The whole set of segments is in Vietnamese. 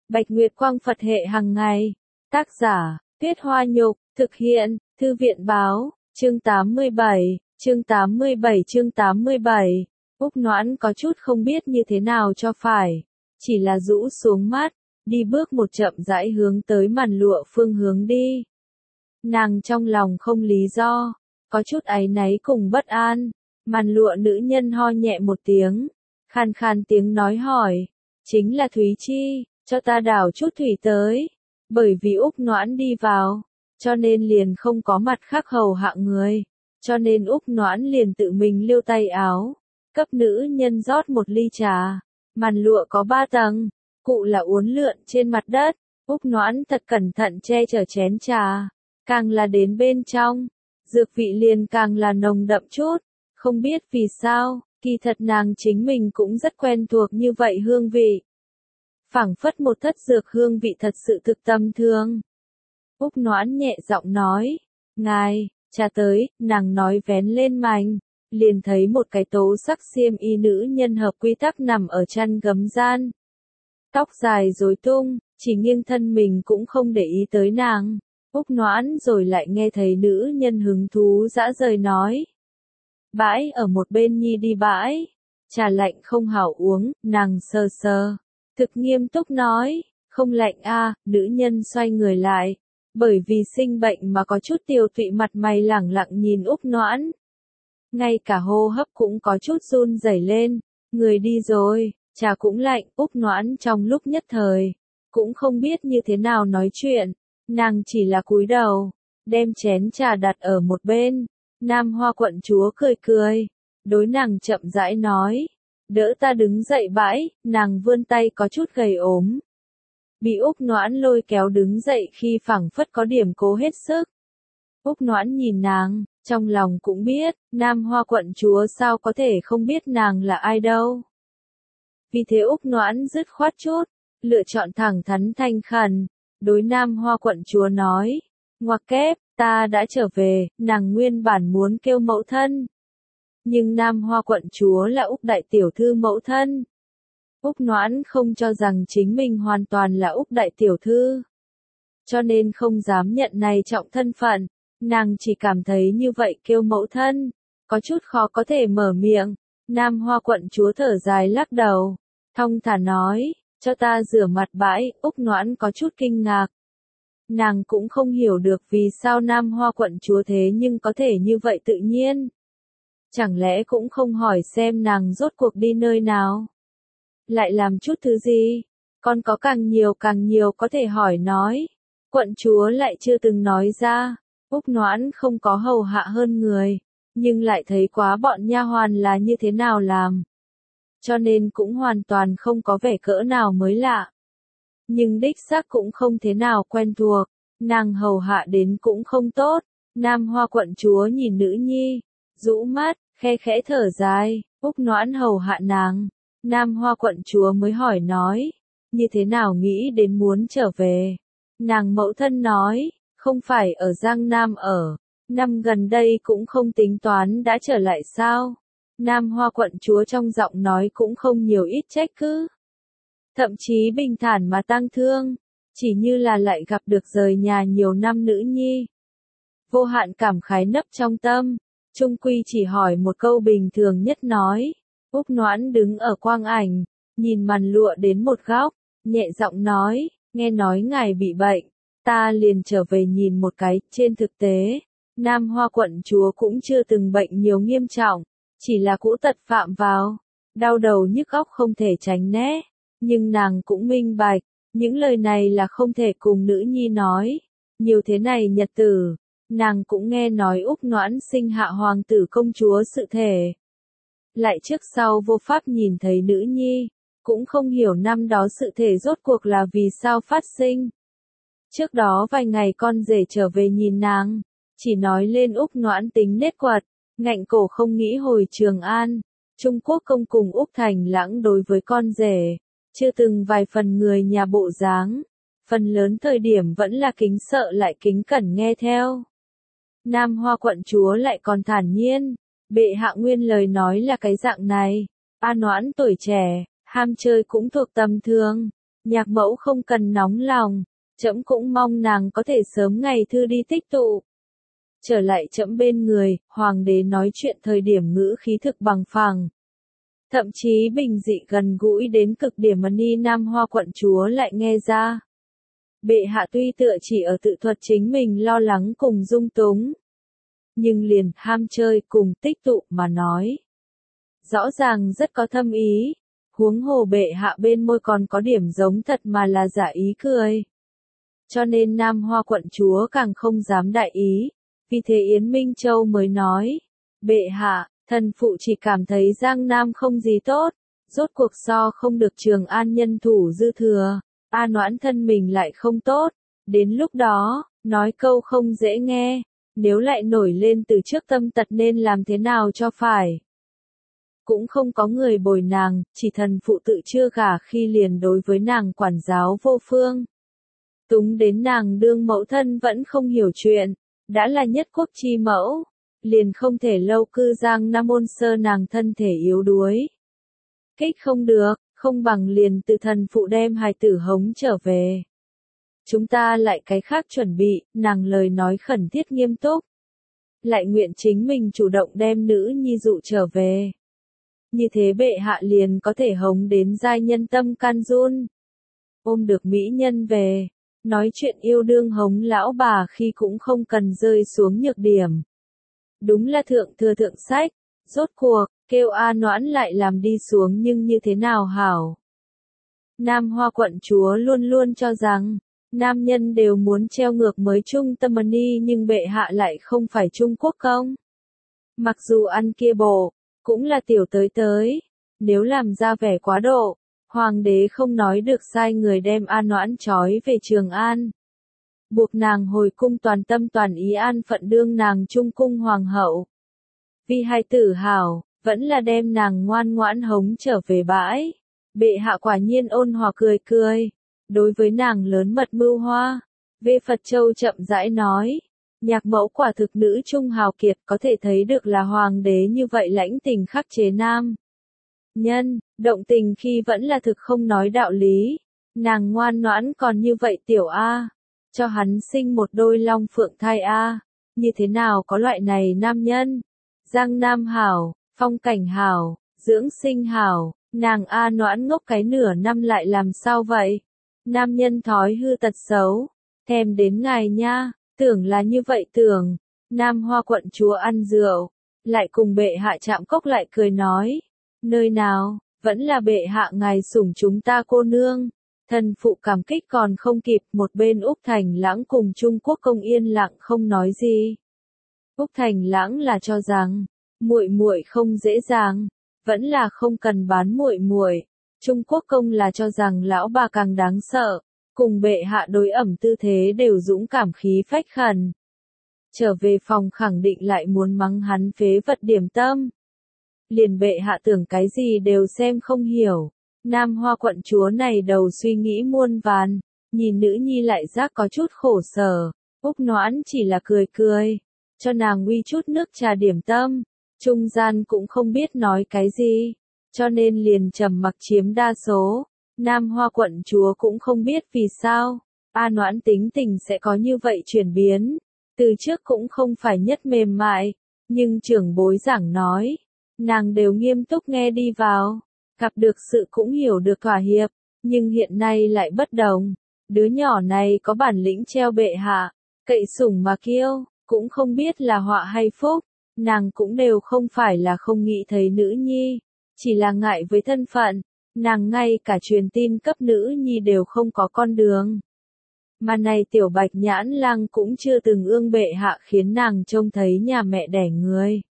Bạch Nguyệt Quang Phật hệ hàng ngày. Tác giả, Tuyết Hoa Nhục, thực hiện, Thư viện Báo, chương 87, chương 87. Úc Noãn có chút không biết như thế nào cho phải, chỉ là rũ xuống mắt, đi bước một chậm rãi hướng tới màn lụa phương hướng đi. Nàng trong lòng không lý do, có chút áy náy cùng bất an. Màn lụa nữ nhân ho nhẹ một tiếng, khàn khàn tiếng nói hỏi, chính là Thúy Chi, cho ta đảo chút thủy tới. Bởi vì Úc Noãn đi vào, cho nên liền không có mặt khác hầu hạ người, cho nên Úc Noãn liền tự mình liêu tay áo, cấp nữ nhân rót một ly trà. Màn lụa có 3 tầng, cụ là uốn lượn trên mặt đất, Úc Noãn thật cẩn thận che chở chén trà, càng là đến bên trong, dược vị liền càng là nồng đậm chút. Không biết vì sao, kỳ thật nàng chính mình cũng rất quen thuộc như vậy hương vị. Phảng phất một thất dược hương vị thật sự thực tâm thương. Úc Noãn nhẹ giọng nói, ngài, trà tới, nàng nói vén lên mành, liền thấy một cái tố sắc xiêm y nữ nhân hợp quy tắc nằm ở chăn gấm gian. Tóc dài rối tung, chỉ nghiêng thân mình cũng không để ý tới nàng. Úc Noãn rồi lại nghe thấy nữ nhân hứng thú dã rời nói. Bãi ở một bên nhi đi bãi, trà lạnh không hảo uống, nàng sờ sờ, thực nghiêm túc nói, không lạnh a. Nữ nhân xoay người lại, bởi vì sinh bệnh mà có chút tiều tụy mặt mày lẳng lặng nhìn Úc Noãn. Ngay cả hô hấp cũng có chút run rẩy lên, người đi rồi, trà cũng lạnh. Úc Noãn trong lúc nhất thời, cũng không biết như thế nào nói chuyện, nàng chỉ là cúi đầu, đem chén trà đặt ở một bên. Nam Hoa quận chúa cười cười, đối nàng chậm rãi nói, đỡ ta đứng dậy bãi. Nàng vươn tay có chút gầy ốm, bị Úc Noãn lôi kéo đứng dậy khi phảng phất có điểm cố hết sức. Úc Noãn nhìn nàng, trong lòng cũng biết, Nam Hoa quận chúa sao có thể không biết nàng là ai đâu. Vì thế Úc Noãn dứt khoát chút, lựa chọn thẳng thắn thanh khẩn, đối Nam Hoa quận chúa nói, ngoặc kép, ta đã trở về. Nàng nguyên bản muốn kêu mẫu thân, nhưng Nam Hoa quận chúa là Úc đại tiểu thư mẫu thân. Úc Noãn không cho rằng chính mình hoàn toàn là Úc đại tiểu thư, cho nên không dám nhận này trọng thân phận. Nàng chỉ cảm thấy như vậy kêu mẫu thân, có chút khó có thể mở miệng. Nam Hoa quận chúa thở dài lắc đầu, thong thả nói, cho ta rửa mặt bãi. Úc Noãn có chút kinh ngạc. Nàng cũng không hiểu được vì sao Nam Hoa quận chúa thế nhưng có thể như vậy tự nhiên. Chẳng lẽ cũng không hỏi xem nàng rốt cuộc đi nơi nào? Lại làm chút thứ gì? Còn có càng nhiều có thể hỏi nói. Quận chúa lại chưa từng nói ra. Úc Noãn không có hầu hạ hơn người, nhưng lại thấy quá bọn nha hoàn là như thế nào làm. Cho nên cũng hoàn toàn không có vẻ cỡ nào mới lạ. Nhưng đích xác cũng không thế nào quen thuộc, nàng hầu hạ đến cũng không tốt. Nam Hoa quận chúa nhìn nữ nhi, rũ mắt, khe khẽ thở dài. Úc Noãn hầu hạ nàng, Nam Hoa quận chúa mới hỏi nói, như thế nào nghĩ đến muốn trở về. Nàng mẫu thân nói, không phải ở Giang Nam ở, năm gần đây cũng không tính toán đã trở lại sao. Nam Hoa quận chúa trong giọng nói cũng không nhiều ít trách cứ, thậm chí bình thản mà tang thương, chỉ như là lại gặp được rời nhà nhiều năm nữ nhi. Vô hạn cảm khái nấp trong tâm, chung quy chỉ hỏi một câu bình thường nhất nói. Úc Noãn đứng ở quang ảnh, nhìn màn lụa đến một góc, nhẹ giọng nói, nghe nói ngài bị bệnh, ta liền trở về nhìn một cái. Trên thực tế, Nam Hoa quận chúa cũng chưa từng bệnh nhiều nghiêm trọng, chỉ là cũ tật phạm vào, đau đầu nhức óc không thể tránh né. Nhưng nàng cũng minh bạch, những lời này là không thể cùng nữ nhi nói. Nhiều thế này nhật tử, nàng cũng nghe nói Úc Noãn sinh hạ hoàng tử công chúa sự thể. Lại trước sau vô pháp nhìn thấy nữ nhi, cũng không hiểu năm đó sự thể rốt cuộc là vì sao phát sinh. Trước đó vài ngày con rể trở về nhìn nàng, chỉ nói lên Úc Noãn tính nết quật, ngạnh cổ không nghĩ hồi Trường An. Trung Quốc công cùng Úc Thành Lãng đối với con rể, chưa từng vài phần người nhà bộ dáng, phần lớn thời điểm vẫn là kính sợ lại kính cẩn nghe theo. Nam Hoa quận chúa lại còn thản nhiên, bệ hạ nguyên lời nói là cái dạng này, A Noãn tuổi trẻ, ham chơi cũng thuộc tầm thường, Nhạc mẫu không cần nóng lòng, trẫm cũng mong nàng có thể sớm ngày thư đi tích tụ. Trở lại trẫm bên người, hoàng đế nói chuyện thời điểm ngữ khí thực bằng phẳng. Thậm chí bình dị gần gũi đến cực điểm mà Ni Nam Hoa quận chúa lại nghe ra. Bệ hạ tuy tựa chỉ ở tự thuật chính mình lo lắng cùng dung túng. Nhưng liền ham chơi cùng tích tụ mà nói. Rõ ràng rất có thâm ý, huống hồ bệ hạ bên môi còn có điểm giống thật mà là giả ý cười. Cho nên Nam Hoa quận chúa càng không dám đại ý, vì thế Yến Minh Châu mới nói, bệ hạ, thần phụ chỉ cảm thấy Giang Nam không gì tốt, rốt cuộc so không được Trường An nhân thủ dư thừa, A Noãn thân mình lại không tốt, đến lúc đó, nói câu không dễ nghe, nếu lại nổi lên từ trước tâm tật nên làm thế nào cho phải. Cũng không có người bồi nàng, chỉ thần phụ tự chưa gả khi liền đối với nàng quản giáo vô phương. Túng đến nàng đương mẫu thân vẫn không hiểu chuyện, đã là nhất quốc chi mẫu, liền không thể lâu cư Giang Nam Môn Sơ nàng thân thể yếu đuối. Kích không được, không bằng liền từ thần phụ đem hài tử hống trở về. Chúng ta lại cái khác chuẩn bị, nàng lời nói khẩn thiết nghiêm túc. Lại nguyện chính mình chủ động đem nữ nhi dụ trở về. Như thế bệ hạ liền có thể hống đến giai nhân tâm can run. Ôm được mỹ nhân về, nói chuyện yêu đương hống lão bà khi cũng không cần rơi xuống nhược điểm. Đúng là thượng thừa thượng sách, rốt cuộc, kêu A Noãn lại làm đi xuống nhưng như thế nào hảo. Nam Hoa quận chúa luôn luôn cho rằng, nam nhân đều muốn treo ngược mới trung tâm ni nhưng bệ hạ lại không phải Trung Quốc công. Mặc dù ăn kia bộ, cũng là tiểu tới, nếu làm ra vẻ quá độ, hoàng đế không nói được sai người đem A Noãn trói về Trường An. Buộc nàng hồi cung toàn tâm toàn ý an phận đương nàng trung cung hoàng hậu. Vì hài tử hảo, vẫn là đem nàng ngoan ngoãn hống trở về bãi. Bệ hạ quả nhiên ôn hòa cười cười. Đối với nàng lớn mật mưu hoa. Về Phật Châu chậm rãi nói. Nhạc mẫu quả thực nữ trung hào kiệt có thể thấy được là hoàng đế như vậy lãnh tình khắc chế nam. Nhân, động tình khi vẫn là thực không nói đạo lý. Nàng ngoan ngoãn còn như vậy tiểu A. Cho hắn sinh một đôi long phượng thai A. Như thế nào có loại này nam nhân? Giang Nam hảo, phong cảnh hảo, dưỡng sinh hảo, nàng A Noãn ngốc cái nửa năm lại làm sao vậy? Nam nhân thói hư tật xấu, thèm đến ngài nha, tưởng là như vậy tưởng. Nam Hoa quận chúa ăn rượu, lại cùng bệ hạ chạm cốc lại cười nói. Nơi nào, vẫn là bệ hạ ngài sủng chúng ta cô nương. Thần phụ cảm kích còn không kịp, một bên Úc Thành Lãng cùng Trung Quốc công yên lặng không nói gì. Úc Thành Lãng là cho rằng, muội muội không dễ dàng, vẫn là không cần bán muội muội. Trung Quốc công là cho rằng lão bà càng đáng sợ, cùng bệ hạ đối ẩm tư thế đều dũng cảm khí phách khẩn. Trở về phòng khẳng định lại muốn mắng hắn phế vật điểm tâm. Liền bệ hạ tưởng cái gì đều xem không hiểu. Nam Hoa quận chúa này đầu suy nghĩ muôn vàn, nhìn nữ nhi lại giác có chút khổ sở. Úc Noãn chỉ là cười cười, cho nàng uy chút nước trà điểm tâm, trung gian cũng không biết nói cái gì, cho nên liền trầm mặc chiếm đa số. Nam Hoa quận chúa cũng không biết vì sao, A Noãn tính tình sẽ có như vậy chuyển biến, từ trước cũng không phải nhất mềm mại, nhưng trưởng bối giảng nói, nàng đều nghiêm túc nghe đi vào. Gặp được sự cũng hiểu được thỏa hiệp, nhưng hiện nay lại bất đồng. Đứa nhỏ này có bản lĩnh treo bệ hạ, cậy sủng mà kiêu, cũng không biết là họa hay phúc. Nàng cũng đều không phải là không nghĩ thấy nữ nhi, chỉ là ngại với thân phận. Nàng ngay cả truyền tin cấp nữ nhi đều không có con đường. Mà này tiểu bạch nhãn lang cũng chưa từng ương bệ hạ khiến nàng trông thấy nhà mẹ đẻ người.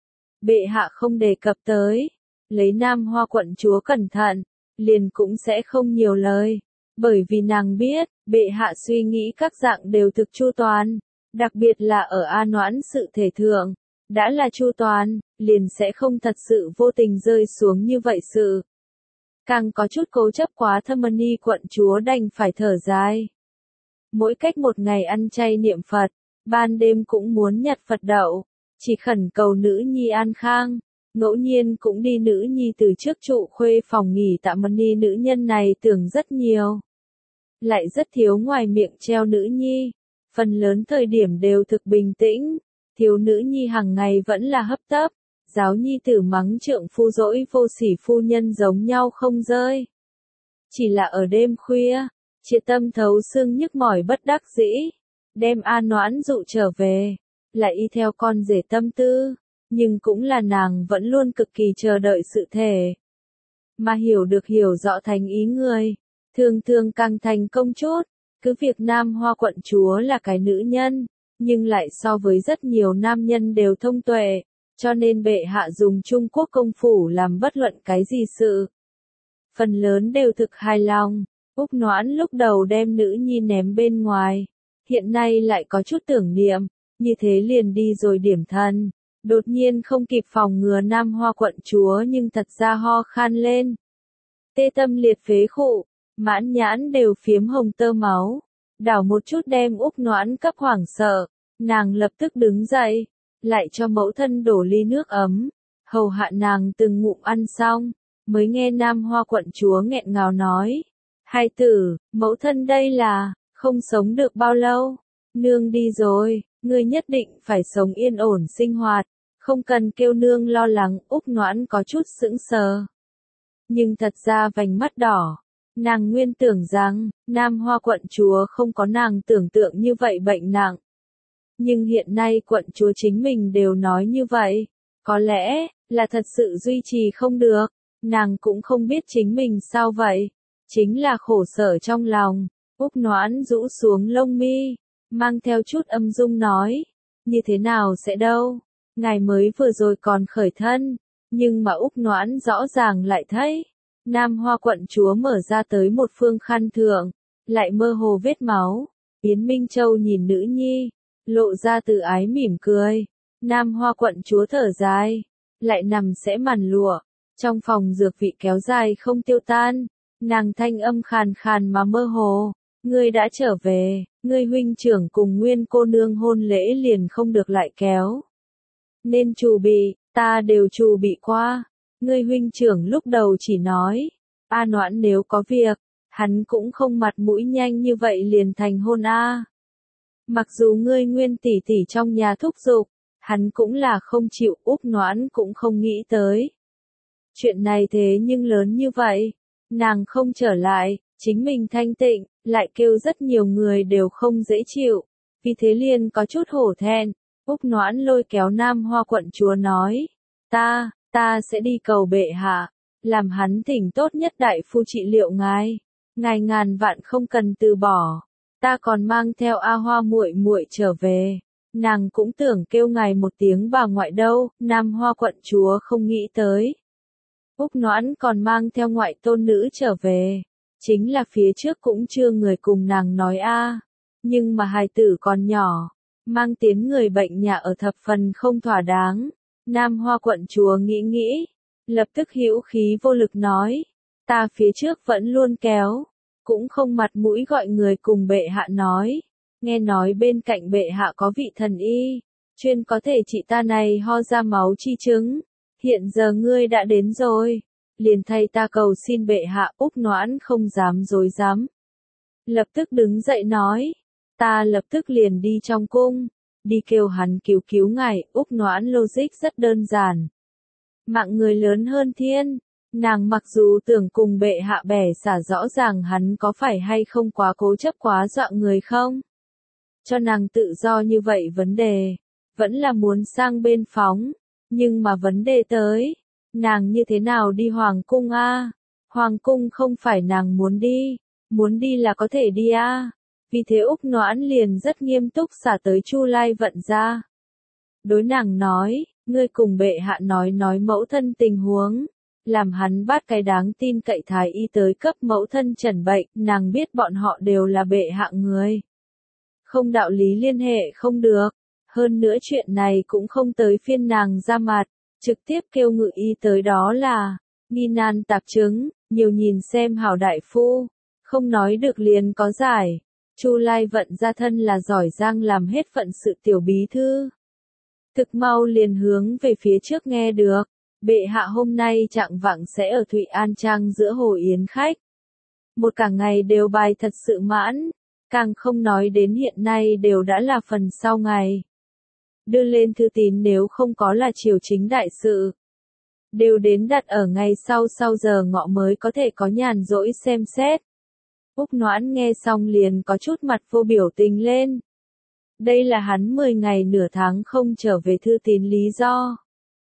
Bệ hạ không đề cập tới. Lấy Nam Hoa quận chúa cẩn thận, liền cũng sẽ không nhiều lời, bởi vì nàng biết, bệ hạ suy nghĩ các dạng đều thực chu toàn, đặc biệt là ở A Noãn sự thể thượng, đã là chu toàn, liền sẽ không thật sự vô tình rơi xuống như vậy sự. Càng có chút cố chấp quá Thâm Ni quận chúa đành phải thở dài. Mỗi cách một ngày ăn chay niệm Phật, ban đêm cũng muốn nhặt Phật đậu, chỉ khẩn cầu nữ nhi an khang. Ngẫu nhiên cũng đi nữ nhi từ trước trụ khuê phòng nghỉ tạm ni nữ nhân này tưởng rất nhiều. lại rất thiếu ngoài miệng treo nữ nhi. Phần lớn thời điểm đều thực bình tĩnh, thiếu nữ nhi hàng ngày vẫn là hấp tấp, giáo nhi tử mắng trượng phu dỗi vô sỉ phu nhân giống nhau không rơi. Chỉ là ở đêm khuya, Triệt Tâm thấu xương nhức mỏi bất đắc dĩ, đem A Noãn dụ trở về, lại y theo con rể tâm tư, nhưng cũng là nàng vẫn luôn cực kỳ chờ đợi sự thể. Mà hiểu được hiểu rõ thành ý người, thường thường càng thành công chút, cứ việc Nam Hoa quận chúa là cái nữ nhân, nhưng lại so với rất nhiều nam nhân đều thông tuệ, cho nên bệ hạ dùng Trung Quốc công phủ làm bất luận cái gì sự. Phần lớn đều thực hài lòng, Úc Noãn lúc đầu đem nữ nhi ném bên ngoài, hiện nay lại có chút tưởng niệm, như thế liền đi rồi điểm thân, đột nhiên không kịp phòng ngừa Nam Hoa quận chúa nhưng thật ra ho khan lên. Tê tâm liệt phế khụ, mãn nhãn đều phiếm hồng tơ máu, đảo một chút đem Úc Noãn cấp hoảng sợ, nàng lập tức đứng dậy, lại cho mẫu thân đổ ly nước ấm, hầu hạ nàng từng ngụm ăn xong, mới nghe Nam Hoa quận chúa nghẹn ngào nói, hai tử, mẫu thân đây là, không sống được bao lâu, nương đi rồi, ngươi nhất định phải sống yên ổn sinh hoạt, không cần kêu nương lo lắng. Úc Noãn có chút sững sờ, nhưng thật ra vành mắt đỏ. Nàng nguyên tưởng rằng, Nam Hoa quận chúa không có nàng tưởng tượng như vậy bệnh nặng. Nhưng hiện nay quận chúa chính mình đều nói như vậy. Có lẽ, là thật sự duy trì không được. Nàng cũng không biết chính mình sao vậy. Chính là khổ sở trong lòng. Úc Noãn rũ xuống lông mi, mang theo chút âm dung nói. Như thế nào sẽ đâu? Ngài mới vừa rồi còn khởi thân. Nhưng mà Úc Noãn rõ ràng lại thấy. Nam Hoa quận chúa mở ra tới một phương khăn thượng, lại mơ hồ vết máu. Yến Minh Châu nhìn nữ nhi, lộ ra từ ái mỉm cười. Nam Hoa quận chúa thở dài, lại nằm sẽ màn lụa. Trong phòng dược vị kéo dài không tiêu tan, nàng thanh âm khàn khàn mà mơ hồ. Ngươi đã trở về, ngươi huynh trưởng cùng nguyên cô nương hôn lễ liền không được lại kéo. Nên chuẩn bị, ta đều chuẩn bị qua. Ngươi huynh trưởng lúc đầu chỉ nói, A Noãn nếu có việc, hắn cũng không mặt mũi nhanh như vậy liền thành hôn a. Mặc dù ngươi nguyên tỷ tỷ trong nhà thúc giục, hắn cũng là không chịu. Úc Noãn cũng không nghĩ tới. Chuyện này thế nhưng lớn như vậy, nàng không trở lại, chính mình thanh tịnh, lại kêu rất nhiều người đều không dễ chịu, vì thế liền có chút hổ thẹn. Úc Noãn lôi kéo Nam Hoa quận chúa nói, ta sẽ đi cầu bệ hạ, làm hắn thỉnh tốt nhất đại phu trị liệu ngài. Ngài ngàn vạn không cần từ bỏ. Ta còn mang theo A Hoa muội muội trở về. Nàng cũng tưởng kêu ngài một tiếng bà ngoại đâu. Nam Hoa quận chúa không nghĩ tới. Úc Noãn còn mang theo ngoại tôn nữ trở về. Chính là phía trước cũng chưa người cùng nàng nói a. Nhưng mà hài tử còn nhỏ, mang tiến người bệnh nhà ở thập phần không thỏa đáng. Nam Hoa quận chúa nghĩ, lập tức hữu khí vô lực nói, ta phía trước vẫn luôn kéo, cũng không mặt mũi gọi người cùng bệ hạ nói, nghe nói bên cạnh bệ hạ có vị thần y, chuyên có thể trị ta này ho ra máu chi chứng, hiện giờ ngươi đã đến rồi, liền thay ta cầu xin bệ hạ. Úc Noãn không dám dối dám, lập tức đứng dậy nói, ta lập tức liền đi trong cung. Đi kêu hắn cứu ngài. Úc Noãn logic rất đơn giản. Mạng người lớn hơn thiên, nàng mặc dù tưởng cùng bệ hạ bẻ xả rõ ràng hắn có phải hay không quá cố chấp quá dọa người không. Cho nàng tự do như vậy vấn đề, vẫn là muốn sang bên phóng, nhưng mà vấn đề tới, nàng như thế nào đi hoàng cung a? Hoàng cung không phải nàng muốn đi là có thể đi a. Vì thế Úc Noãn liền rất nghiêm túc xả tới Chu Lai Vận ra. Đối nàng nói, ngươi cùng bệ hạ nói mẫu thân tình huống, làm hắn bắt cái đáng tin cậy thái y tới cấp mẫu thân trần bệnh, nàng biết bọn họ đều là bệ hạ người. Không đạo lý liên hệ không được, hơn nữa chuyện này cũng không tới phiên nàng ra mặt, trực tiếp kêu ngự y tới đó là, nghi nan tạp chứng, nhiều nhìn xem hảo đại phu, không nói được liền có giải. Chu Lai Vận ra thân là giỏi giang làm hết phận sự tiểu bí thư. Thực mau liền hướng về phía trước nghe được, bệ hạ hôm nay trạng vạng sẽ ở Thụy An Trang giữa hồ yến khách. một cả ngày đều bài thật sự mãn, càng không nói đến hiện nay đều đã là phần sau ngày. Đưa lên thư tín nếu không có là triều chính đại sự, đều đến đặt ở ngày sau giờ ngọ mới có thể có nhàn rỗi xem xét. Úc Noãn nghe xong liền có chút mặt vô biểu tình lên. Đây là hắn 10 ngày nửa tháng không trở về thư tín lý do.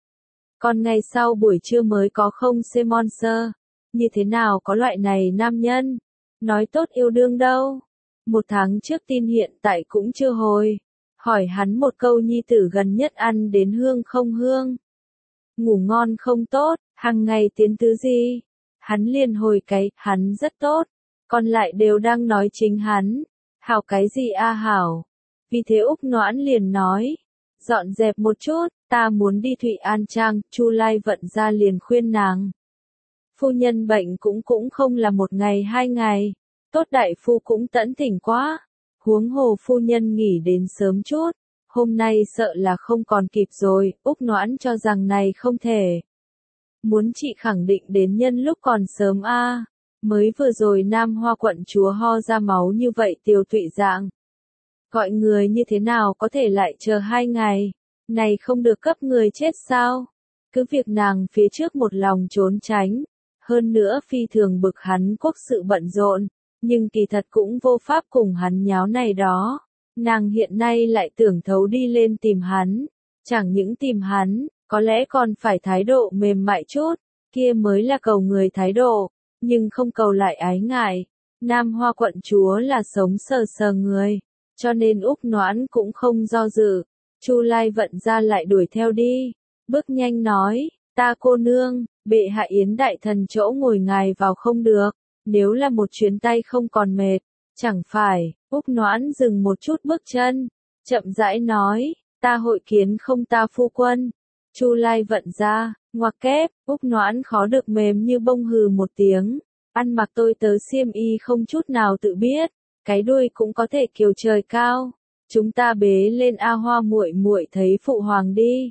Còn ngày sau buổi trưa mới có không sponsor. Như thế nào có loại này nam nhân? Nói tốt yêu đương đâu? 1 tháng trước tin hiện tại cũng chưa hồi. Hỏi hắn một câu nhi tử gần nhất ăn đến hương không hương? Ngủ ngon không tốt, hàng ngày tiến tứ gì? Hắn liền hồi cái, hắn rất tốt. Còn lại đều đang nói chính hắn. Hảo cái gì a hảo? Vì thế Úc Noãn liền nói. Dọn dẹp một chút, ta muốn đi Thụy An Trang, Chu Lai Vận ra liền khuyên nàng. Phu nhân bệnh cũng không là 1 ngày 2 ngày. Tốt đại phu cũng tẫn tỉnh quá. Huống hồ phu nhân nghỉ đến sớm chút. Hôm nay sợ là không còn kịp rồi, Úc Noãn cho rằng này không thể. Muốn chị khẳng định đến nhân lúc còn sớm a. Mới vừa rồi Nam Hoa quận chúa ho ra máu như vậy tiêu tụy dạng. Gọi người như thế nào có thể lại chờ 2 ngày, này không được cấp người chết sao? Cứ việc nàng phía trước một lòng trốn tránh, hơn nữa phi thường bực hắn quốc sự bận rộn, nhưng kỳ thật cũng vô pháp cùng hắn nháo này đó. Nàng hiện nay lại tưởng thấu đi lên tìm hắn, chẳng những tìm hắn, có lẽ còn phải thái độ mềm mại chút, kia mới là cầu người thái độ, nhưng không cầu lại ái ngại. Nam Hoa quận chúa là sống sờ người, cho nên Úc Noãn cũng không do dự. Chu Lai Vận ra lại đuổi theo đi, bước nhanh nói, ta cô nương, bệ hạ yến đại thần chỗ ngồi ngài vào không được, nếu là một chuyến tay không còn mệt, chẳng phải. Úc Noãn dừng một chút bước chân, chậm rãi nói, ta hội kiến không ta phu quân. Chu Lai Vận ra, ngoặc kép, Úc Noãn khó được mềm như bông hừ một tiếng, ăn mặc tôi tớ xiêm y không chút nào tự biết, cái đuôi cũng có thể kiều trời cao. Chúng ta bế lên A Hoa muội muội thấy phụ hoàng đi.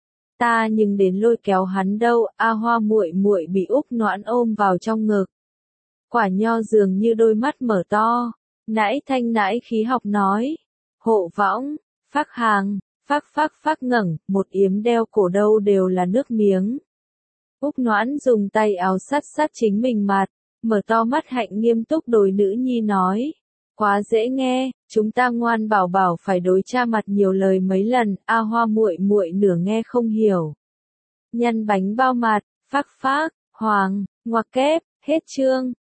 Ta nhưng đến lôi kéo hắn đâu, A Hoa muội muội bị Úc Noãn ôm vào trong ngực. Quả nho dường như đôi mắt mở to, nãi thanh nãi khí học nói, hộ võng, phác hàng, phác ngẩng, một yếm đeo cổ đâu đều là nước miếng. Úc Noãn dùng tay áo sát chính mình mặt, mở to mắt hạnh nghiêm túc đối nữ nhi nói, quá dễ nghe, chúng ta ngoan bảo bảo phải đối cha mặt nhiều lời mấy lần, A Hoa muội muội nửa nghe không hiểu. Nhăn bánh bao mặt, phác, hoàng, ngoặc kép, hết chương.